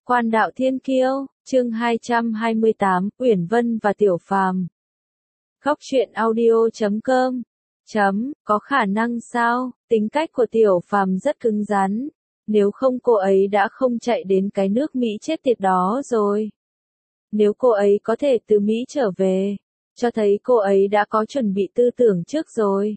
Quan đạo thiên kiêu, chương 228, Uyển Vân và Tiểu Phàm. Góc truyện audio.com. Có khả năng sao? Tính cách của Tiểu Phàm rất cứng rắn. Nếu không cô ấy đã không chạy đến cái nước Mỹ chết tiệt đó rồi. Nếu cô ấy có thể từ Mỹ trở về, cho thấy cô ấy đã có chuẩn bị tư tưởng trước rồi.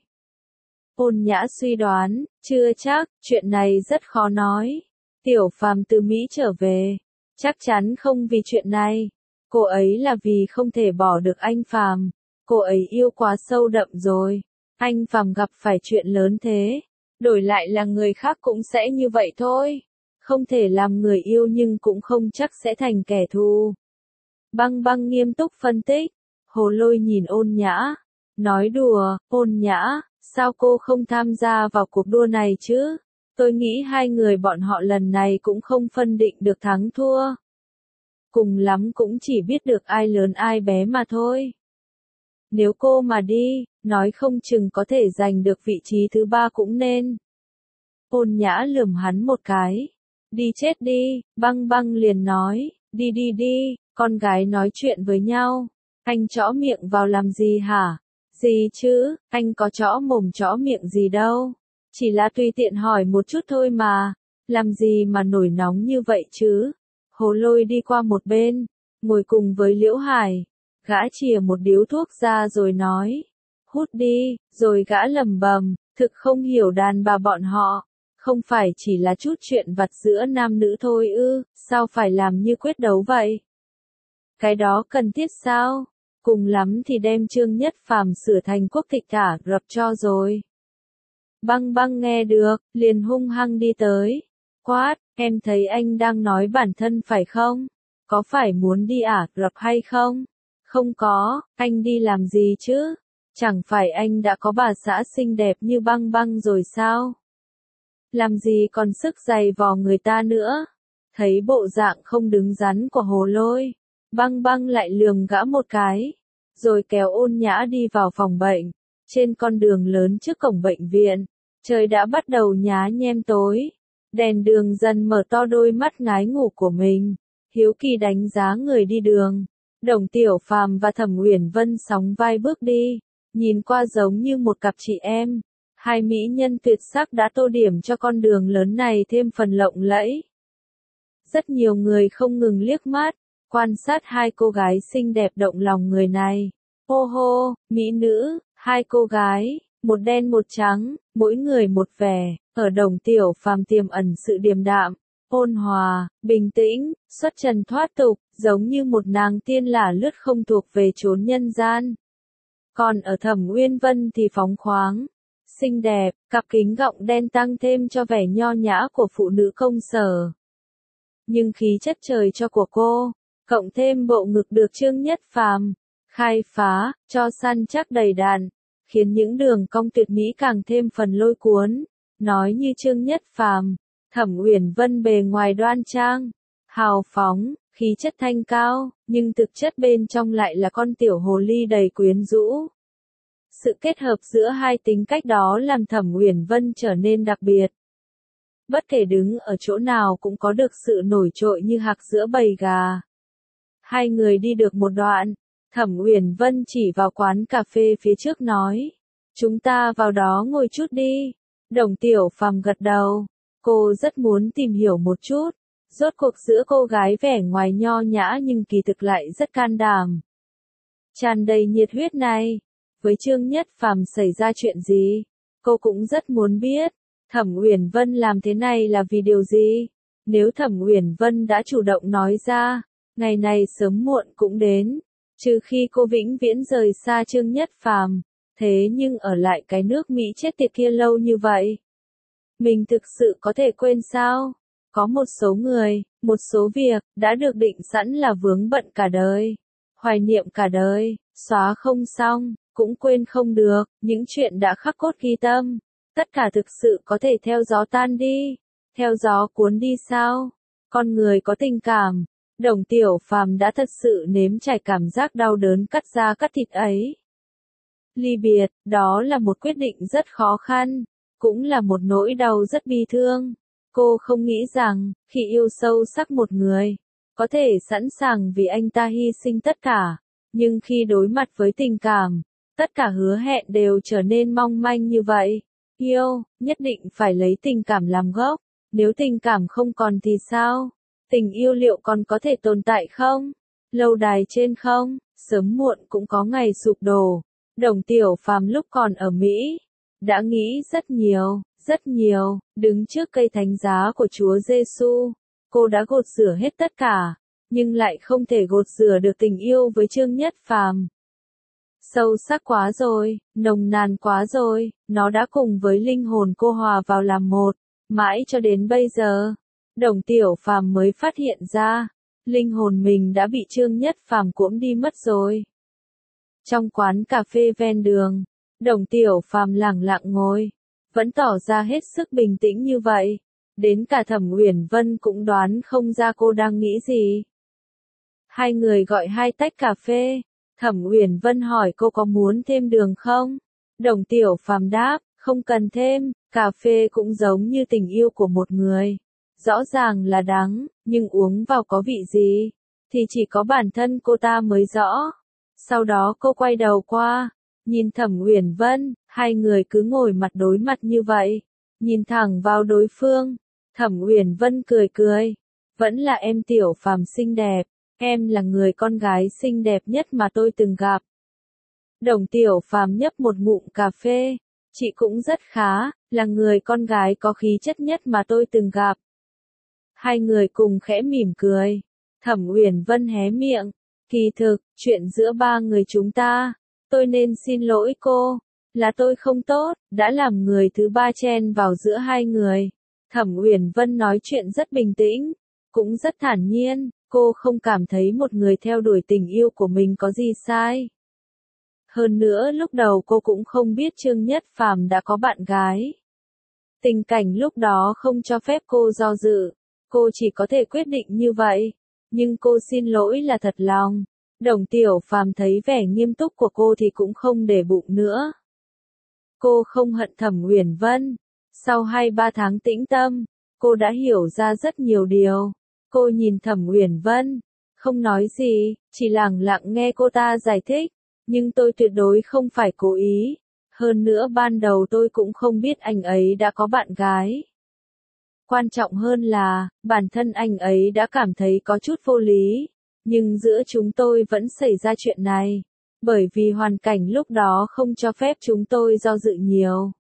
Ôn Nhã suy đoán, chưa chắc, chuyện này rất khó nói. Tiểu Phàm từ Mỹ trở về, chắc chắn không vì chuyện này. Cô ấy là vì không thể bỏ được anh Phàm. Cô ấy yêu quá sâu đậm rồi. Anh Phàm gặp phải chuyện lớn thế, đổi lại là người khác cũng sẽ như vậy thôi. Không thể làm người yêu nhưng cũng không chắc sẽ thành kẻ thù. Băng Băng nghiêm túc phân tích. Hồ Lôi nhìn Ôn Nhã, nói đùa, Ôn Nhã, sao cô không tham gia vào cuộc đua này chứ? Tôi nghĩ hai người bọn họ lần này cũng không phân định được thắng thua. Cùng lắm cũng chỉ biết được ai lớn ai bé mà thôi. Nếu cô mà đi, nói không chừng có thể giành được vị trí thứ 3 cũng nên. Ôn Nhã lườm hắn một cái. Đi chết đi, Băng Băng liền nói, đi đi đi, con gái nói chuyện với nhau. Anh chõ miệng vào làm gì hả? Gì chứ, anh có chõ mồm chõ miệng gì đâu. Chỉ là tùy tiện hỏi một chút thôi mà, làm gì mà nổi nóng như vậy chứ? Hồ Lôi đi qua một bên, ngồi cùng với Liễu Hải, gã chìa một điếu thuốc ra rồi nói, hút đi, rồi gã lẩm bẩm, thực không hiểu đàn bà bọn họ, không phải chỉ là chút chuyện vặt giữa nam nữ thôi ư, sao phải làm như quyết đấu vậy? Cái đó cần thiết sao? Cùng lắm thì đem Trương Nhất Phàm sửa thành quốc tịch thả rập cho rồi. Băng Băng nghe được, liền hung hăng đi tới. Quát, em thấy anh đang nói bản thân phải không? Có phải muốn đi Ả Rập hay không? Không có, anh đi làm gì chứ? Chẳng phải anh đã có bà xã xinh đẹp như Băng Băng rồi sao? Làm gì còn sức giày vò người ta nữa? Thấy bộ dạng không đứng đắn của Hồ Lôi, Băng Băng lại lườm gã một cái, rồi kéo Ôn Nhã đi vào phòng bệnh. Trên con đường lớn trước cổng bệnh viện, trời đã bắt đầu nhá nhem tối. Đèn đường dần mở to đôi mắt ngái ngủ của mình, hiếu kỳ đánh giá người đi đường. Đồng Tiểu Phàm và Thẩm Uyển Vân sóng vai bước đi, nhìn qua giống như một cặp chị em. Hai mỹ nhân tuyệt sắc đã tô điểm cho con đường lớn này thêm phần lộng lẫy. Rất nhiều người không ngừng liếc mắt, quan sát hai cô gái xinh đẹp động lòng người này. Hô hô, mỹ nữ, hai cô gái, một đen một trắng, mỗi người một vẻ, ở Đồng Tiểu Phàm tiềm ẩn sự điềm đạm, ôn hòa, bình tĩnh, xuất trần thoát tục, giống như một nàng tiên lả lướt không thuộc về chốn nhân gian. Còn ở Thẩm Uyên Vân thì phóng khoáng, xinh đẹp, cặp kính gọng đen tăng thêm cho vẻ nho nhã của phụ nữ công sở. Nhưng khí chất trời cho của cô, cộng thêm bộ ngực được Trương Nhất Phàm khai phá, cho săn chắc đầy đặn, khiến những đường cong tuyệt mỹ càng thêm phần lôi cuốn. Nói như Trương Nhất Phàm, Thẩm Uyển Vân bề ngoài đoan trang, hào phóng, khí chất thanh cao, nhưng thực chất bên trong lại là con tiểu hồ ly đầy quyến rũ. Sự kết hợp giữa hai tính cách đó làm Thẩm Uyển Vân trở nên đặc biệt. Bất kể đứng ở chỗ nào cũng có được sự nổi trội như hạc giữa bầy gà. Hai người đi được một đoạn, Thẩm Uyển Vân chỉ vào quán cà phê phía trước nói, chúng ta vào đó ngồi chút đi. Đồng Tiểu Phàm gật đầu, cô rất muốn tìm hiểu một chút, rốt cuộc giữa cô gái vẻ ngoài nho nhã nhưng kỳ thực lại rất can đảm, tràn đầy nhiệt huyết này, với Trương Nhất Phàm xảy ra chuyện gì? Cô cũng rất muốn biết, Thẩm Uyển Vân làm thế này là vì điều gì? Nếu Thẩm Uyển Vân đã chủ động nói ra, ngày này sớm muộn cũng đến, trừ khi cô vĩnh viễn rời xa Trương Nhất Phàm, thế nhưng ở lại cái nước Mỹ chết tiệt kia lâu như vậy, mình thực sự có thể quên sao? Có một số người, một số việc, đã được định sẵn là vướng bận cả đời, hoài niệm cả đời, xóa không xong, cũng quên không được, những chuyện đã khắc cốt ghi tâm, tất cả thực sự có thể theo gió tan đi, theo gió cuốn đi sao? Con người có tình cảm, Đồng Tiểu Phàm đã thật sự nếm trải cảm giác đau đớn cắt da cắt thịt ấy. Ly biệt, đó là một quyết định rất khó khăn, cũng là một nỗi đau rất bi thương. Cô không nghĩ rằng, khi yêu sâu sắc một người, có thể sẵn sàng vì anh ta hy sinh tất cả, nhưng khi đối mặt với tình cảm, tất cả hứa hẹn đều trở nên mong manh như vậy. Yêu, nhất định phải lấy tình cảm làm gốc, nếu tình cảm không còn thì sao? Tình yêu liệu còn có thể tồn tại không? Lâu đài trên không, sớm muộn cũng có ngày sụp đổ. Đồng Tiểu Phàm lúc còn ở Mỹ, đã nghĩ rất nhiều, đứng trước cây thánh giá của Chúa Giêsu, cô đã gột rửa hết tất cả, nhưng lại không thể gột rửa được tình yêu với Trương Nhất Phàm. Sâu sắc quá rồi, nồng nàn quá rồi, nó đã cùng với linh hồn cô hòa vào làm một, mãi cho đến bây giờ, Đồng Tiểu Phàm mới phát hiện ra, linh hồn mình đã bị Trương Nhất Phàm cuỗm đi mất rồi. Trong quán cà phê ven đường, Đồng Tiểu Phàm lẳng lặng ngồi, vẫn tỏ ra hết sức bình tĩnh như vậy, đến cả Thẩm Uyển Vân cũng đoán không ra cô đang nghĩ gì. Hai người gọi 2 tách cà phê, Thẩm Uyển Vân hỏi cô có muốn thêm đường không? Đồng Tiểu Phàm đáp, không cần thêm, cà phê cũng giống như tình yêu của một người. Rõ ràng là đắng, nhưng uống vào có vị gì, thì chỉ có bản thân cô ta mới rõ. Sau đó cô quay đầu qua, nhìn Thẩm Uyển Vân, hai người cứ ngồi mặt đối mặt như vậy, nhìn thẳng vào đối phương. Thẩm Uyển Vân cười cười, vẫn là em Tiểu Phàm xinh đẹp, em là người con gái xinh đẹp nhất mà tôi từng gặp. Đồng Tiểu Phàm nhấp một ngụm cà phê, chị cũng rất khá, là người con gái có khí chất nhất mà tôi từng gặp. Hai người cùng khẽ mỉm cười, Thẩm Uyển Vân hé miệng, kỳ thực, chuyện giữa ba người chúng ta, tôi nên xin lỗi cô, là tôi không tốt, đã làm người thứ ba chen vào giữa hai người. Thẩm Uyển Vân nói chuyện rất bình tĩnh, cũng rất thản nhiên, cô không cảm thấy một người theo đuổi tình yêu của mình có gì sai. Hơn nữa lúc đầu cô cũng không biết Trương Nhất Phàm đã có bạn gái. Tình cảnh lúc đó không cho phép cô do dự, cô chỉ có thể quyết định như vậy, nhưng cô xin lỗi là thật lòng. Đồng Tiểu Phàm thấy vẻ nghiêm túc của cô thì cũng không để bụng nữa. Cô không hận Thẩm Uyển Vân. Sau 2-3 tháng tĩnh tâm, cô đã hiểu ra rất nhiều điều. Cô nhìn Thẩm Uyển Vân, không nói gì, chỉ lặng lặng nghe cô ta giải thích. Nhưng tôi tuyệt đối không phải cố ý. Hơn nữa ban đầu tôi cũng không biết anh ấy đã có bạn gái. Quan trọng hơn là, bản thân anh ấy đã cảm thấy có chút vô lý. Nhưng giữa chúng tôi vẫn xảy ra chuyện này. Bởi vì hoàn cảnh lúc đó không cho phép chúng tôi do dự nhiều.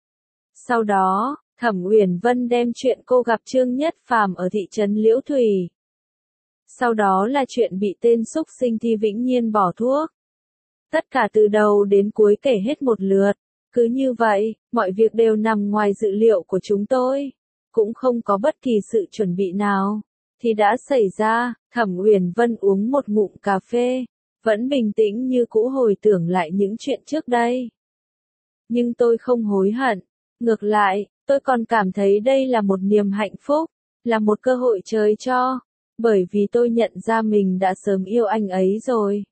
Sau đó, Thẩm Uyển Vân đem chuyện cô gặp Trương Nhất Phàm ở thị trấn Liễu Thủy. Sau đó là chuyện bị tên xúc sinh Thi Vĩnh Nhiên bỏ thuốc. Tất cả từ đầu đến cuối kể hết một lượt. Cứ như vậy, mọi việc đều nằm ngoài dự liệu của chúng tôi. Cũng không có bất kỳ sự chuẩn bị nào. Thì đã xảy ra, Thẩm Uyển Vân uống một ngụm cà phê. Vẫn bình tĩnh như cũ hồi tưởng lại những chuyện trước đây. Nhưng tôi không hối hận. Ngược lại, tôi còn cảm thấy đây là một niềm hạnh phúc. Là một cơ hội trời cho. Bởi vì tôi nhận ra mình đã sớm yêu anh ấy rồi.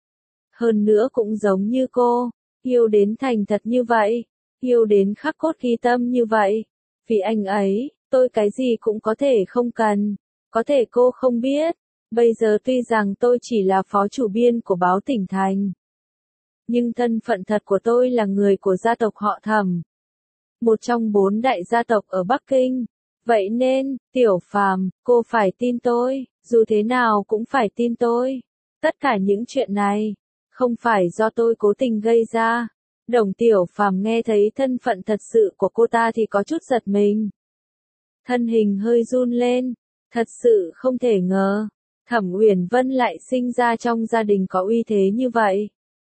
Hơn nữa cũng giống như cô, yêu đến thành thật như vậy, yêu đến khắc cốt ghi tâm như vậy. Vì anh ấy, tôi cái gì cũng có thể không cần, có thể cô không biết. Bây giờ tuy rằng tôi chỉ là phó chủ biên của báo tỉnh thành, nhưng thân phận thật của tôi là người của gia tộc họ Thẩm. Một trong 4 đại gia tộc ở Bắc Kinh. Vậy nên, Tiểu Phàm, cô phải tin tôi, dù thế nào cũng phải tin tôi. Tất cả những chuyện này, không phải do tôi cố tình gây ra. Đồng Tiểu Phàm nghe thấy thân phận thật sự của cô ta thì có chút giật mình. Thân hình hơi run lên, thật sự không thể ngờ, Thẩm Uyển Vân lại sinh ra trong gia đình có uy thế như vậy.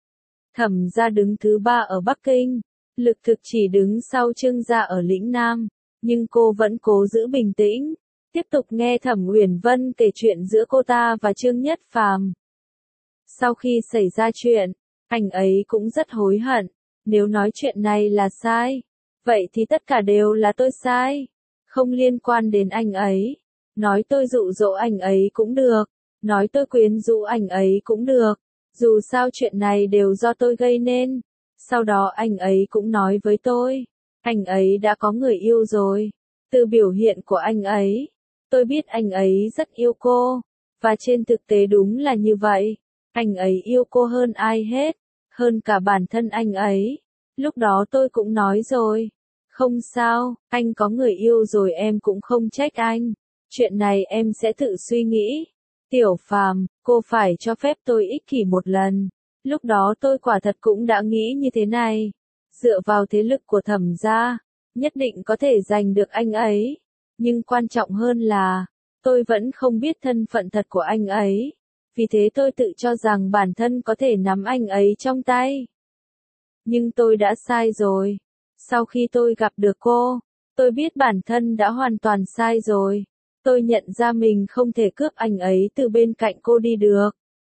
Thẩm gia đứng thứ 3 ở Bắc Kinh, lực thực chỉ đứng sau Trương gia ở lĩnh Nam, nhưng cô vẫn cố giữ bình tĩnh, tiếp tục nghe Thẩm Uyển Vân kể chuyện giữa cô ta và Trương Nhất Phàm. Sau khi xảy ra chuyện, anh ấy cũng rất hối hận, nếu nói chuyện này là sai, vậy thì tất cả đều là tôi sai, không liên quan đến anh ấy. Nói tôi dụ dỗ anh ấy cũng được, nói tôi quyến rũ anh ấy cũng được, dù sao chuyện này đều do tôi gây nên. Sau đó anh ấy cũng nói với tôi, anh ấy đã có người yêu rồi, Từ biểu hiện của anh ấy, tôi biết anh ấy rất yêu cô, và trên thực tế đúng là như vậy. Anh ấy yêu cô hơn ai hết, hơn cả bản thân anh ấy. Lúc đó tôi cũng nói rồi, không sao, anh có người yêu rồi em cũng không trách anh. Chuyện này em sẽ tự suy nghĩ. Tiểu Phàm, cô phải cho phép tôi ích kỷ một lần. Lúc đó tôi quả thật cũng đã nghĩ như thế này. Dựa vào thế lực của Thẩm gia, nhất định có thể giành được anh ấy. Nhưng quan trọng hơn là, tôi vẫn không biết thân phận thật của anh ấy. Vì thế tôi tự cho rằng bản thân có thể nắm anh ấy trong tay. Nhưng tôi đã sai rồi. Sau khi tôi gặp được cô, tôi biết bản thân đã hoàn toàn sai rồi. Tôi nhận ra mình không thể cướp anh ấy từ bên cạnh cô đi được.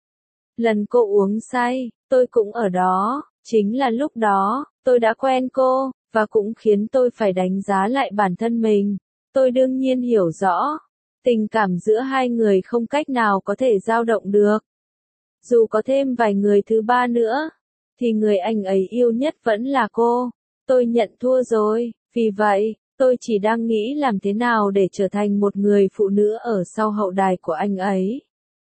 Lần cô uống say, tôi cũng ở đó. Chính là lúc đó, tôi đã quen cô, và cũng khiến tôi phải đánh giá lại bản thân mình. Tôi đương nhiên hiểu rõ, tình cảm giữa hai người không cách nào có thể dao động được. Dù có thêm vài người thứ ba nữa, thì người anh ấy yêu nhất vẫn là cô. Tôi nhận thua rồi, vì vậy, tôi chỉ đang nghĩ làm thế nào để trở thành một người phụ nữ ở sau hậu đài của anh ấy.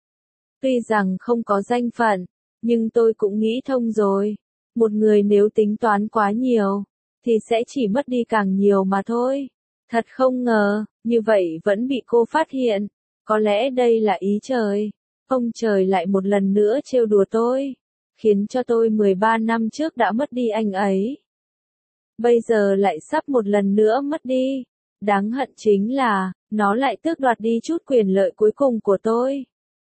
Tuy rằng không có danh phận, nhưng tôi cũng nghĩ thông rồi. Một người nếu tính toán quá nhiều, thì sẽ chỉ mất đi càng nhiều mà thôi. Thật không ngờ, như vậy vẫn bị cô phát hiện. Có lẽ đây là ý trời. Ông trời lại một lần nữa trêu đùa tôi, khiến cho tôi 13 năm trước đã mất đi anh ấy. Bây giờ lại sắp một lần nữa mất đi. Đáng hận chính là, nó lại tước đoạt đi chút quyền lợi cuối cùng của tôi.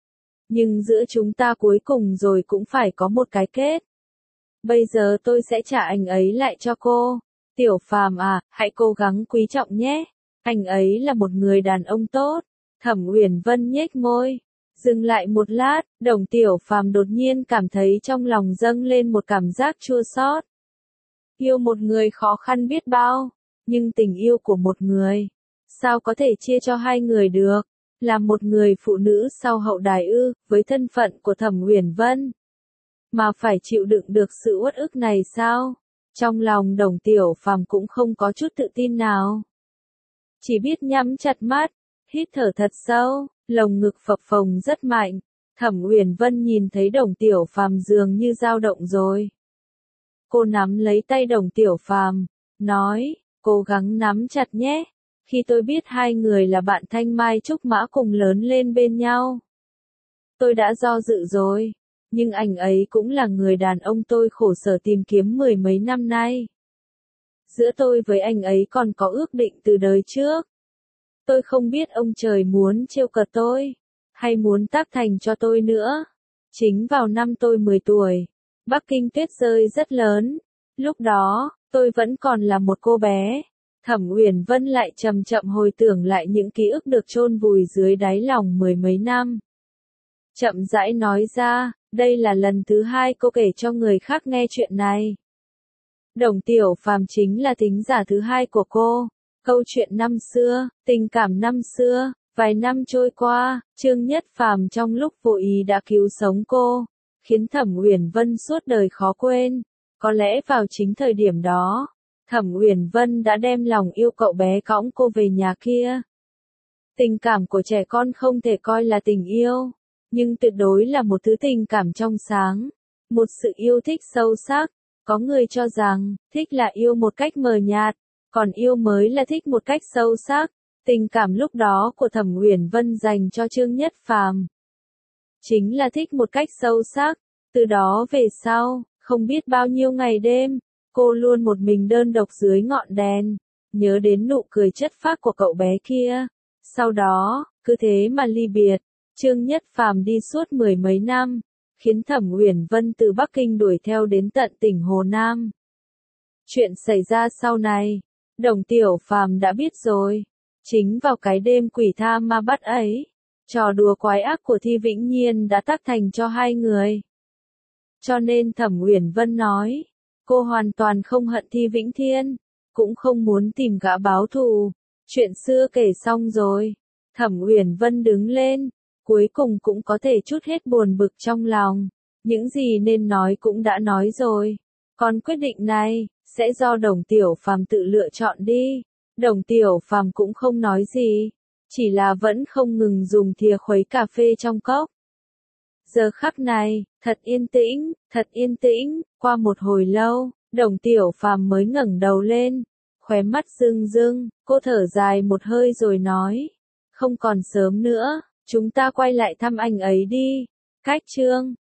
Nhưng giữa chúng ta cuối cùng rồi cũng phải có một cái kết. Bây giờ tôi sẽ trả anh ấy lại cho cô. Tiểu Phàm à, hãy cố gắng quý trọng nhé. Anh ấy là một người đàn ông tốt. Thẩm Uyển Vân nhếch môi. Dừng lại một lát, Đồng Tiểu Phàm đột nhiên cảm thấy trong lòng dâng lên một cảm giác chua xót. Yêu một người khó khăn biết bao, nhưng tình yêu của một người, sao có thể chia cho hai người được? Là một người phụ nữ sau hậu đài với thân phận của Thẩm Uyển Vân, mà phải chịu đựng được sự uất ức này sao? Trong lòng Đồng Tiểu Phàm cũng không có chút tự tin nào. Chỉ biết nhắm chặt mắt, hít thở thật sâu, lồng ngực phập phồng rất mạnh. Thẩm Uyển Vân nhìn thấy Đồng Tiểu Phàm dường như dao động rồi. Cô nắm lấy tay Đồng Tiểu Phàm, nói, cố gắng nắm chặt nhé. Khi tôi biết hai người là bạn thanh mai trúc mã cùng lớn lên bên nhau, tôi đã do dự rồi. Nhưng anh ấy cũng là người đàn ông tôi khổ sở tìm kiếm 10 mấy năm nay. Giữa tôi với anh ấy còn có ước định từ đời trước. Tôi không biết ông trời muốn trêu cợt tôi, hay muốn tác thành cho tôi nữa. Chính vào năm tôi 10 tuổi, Bắc Kinh tuyết rơi rất lớn. Lúc đó, tôi vẫn còn là một cô bé. Thẩm Uyển Vân lại chậm chậm hồi tưởng lại những ký ức được chôn vùi dưới đáy lòng 10 mấy năm. Chậm rãi nói ra, đây là lần thứ hai cô kể cho người khác nghe chuyện này. Đồng Tiểu Phàm chính là thính giả thứ hai của cô. Câu chuyện năm xưa, tình cảm năm xưa, vài năm trôi qua, Trương Nhất Phàm trong lúc vô ý đã cứu sống cô, khiến Thẩm Uyển Vân suốt đời khó quên. Có lẽ vào chính thời điểm đó, Thẩm Uyển Vân đã đem lòng yêu cậu bé cõng cô về nhà kia. Tình cảm của trẻ con không thể coi là tình yêu, nhưng tuyệt đối là một thứ tình cảm trong sáng, một sự yêu thích sâu sắc. Có người cho rằng, thích là yêu một cách mờ nhạt, còn yêu mới là thích một cách sâu sắc. Tình cảm lúc đó của Thẩm Uyển Vân dành cho Trương Nhất Phàm chính là thích một cách sâu sắc. Từ đó về sau, không biết bao nhiêu ngày đêm, cô luôn một mình đơn độc dưới ngọn đèn, nhớ đến nụ cười chất phác của cậu bé kia. Sau đó, cứ thế mà ly biệt. Trương Nhất Phàm đi suốt 10 mấy năm, khiến Thẩm Uyển Vân từ Bắc Kinh đuổi theo đến tận tỉnh Hồ Nam. Chuyện xảy ra sau này, Đồng Tiểu Phàm đã biết rồi. Chính vào cái đêm quỷ tha ma bắt ấy, trò đùa quái ác của Thi Vĩnh Nhiên đã tác thành cho hai người. Cho nên Thẩm Uyển Vân nói, cô hoàn toàn không hận Thi Vĩnh Thiên, cũng không muốn tìm gã báo thù. Chuyện xưa kể xong rồi, Thẩm Uyển Vân đứng lên, cuối cùng cũng có thể trút hết buồn bực trong lòng. Những gì nên nói cũng đã nói rồi. Còn quyết định này, sẽ do Đồng Tiểu Phàm tự lựa chọn đi. Đồng Tiểu Phàm cũng không nói gì, chỉ là vẫn không ngừng dùng thìa khuấy cà phê trong cốc. Giờ khắc này, thật yên tĩnh, qua một hồi lâu, Đồng Tiểu Phàm mới ngẩng đầu lên, khóe mắt rưng rưng, cô thở dài một hơi rồi nói, không còn sớm nữa, chúng ta quay lại thăm anh ấy đi. Cách chương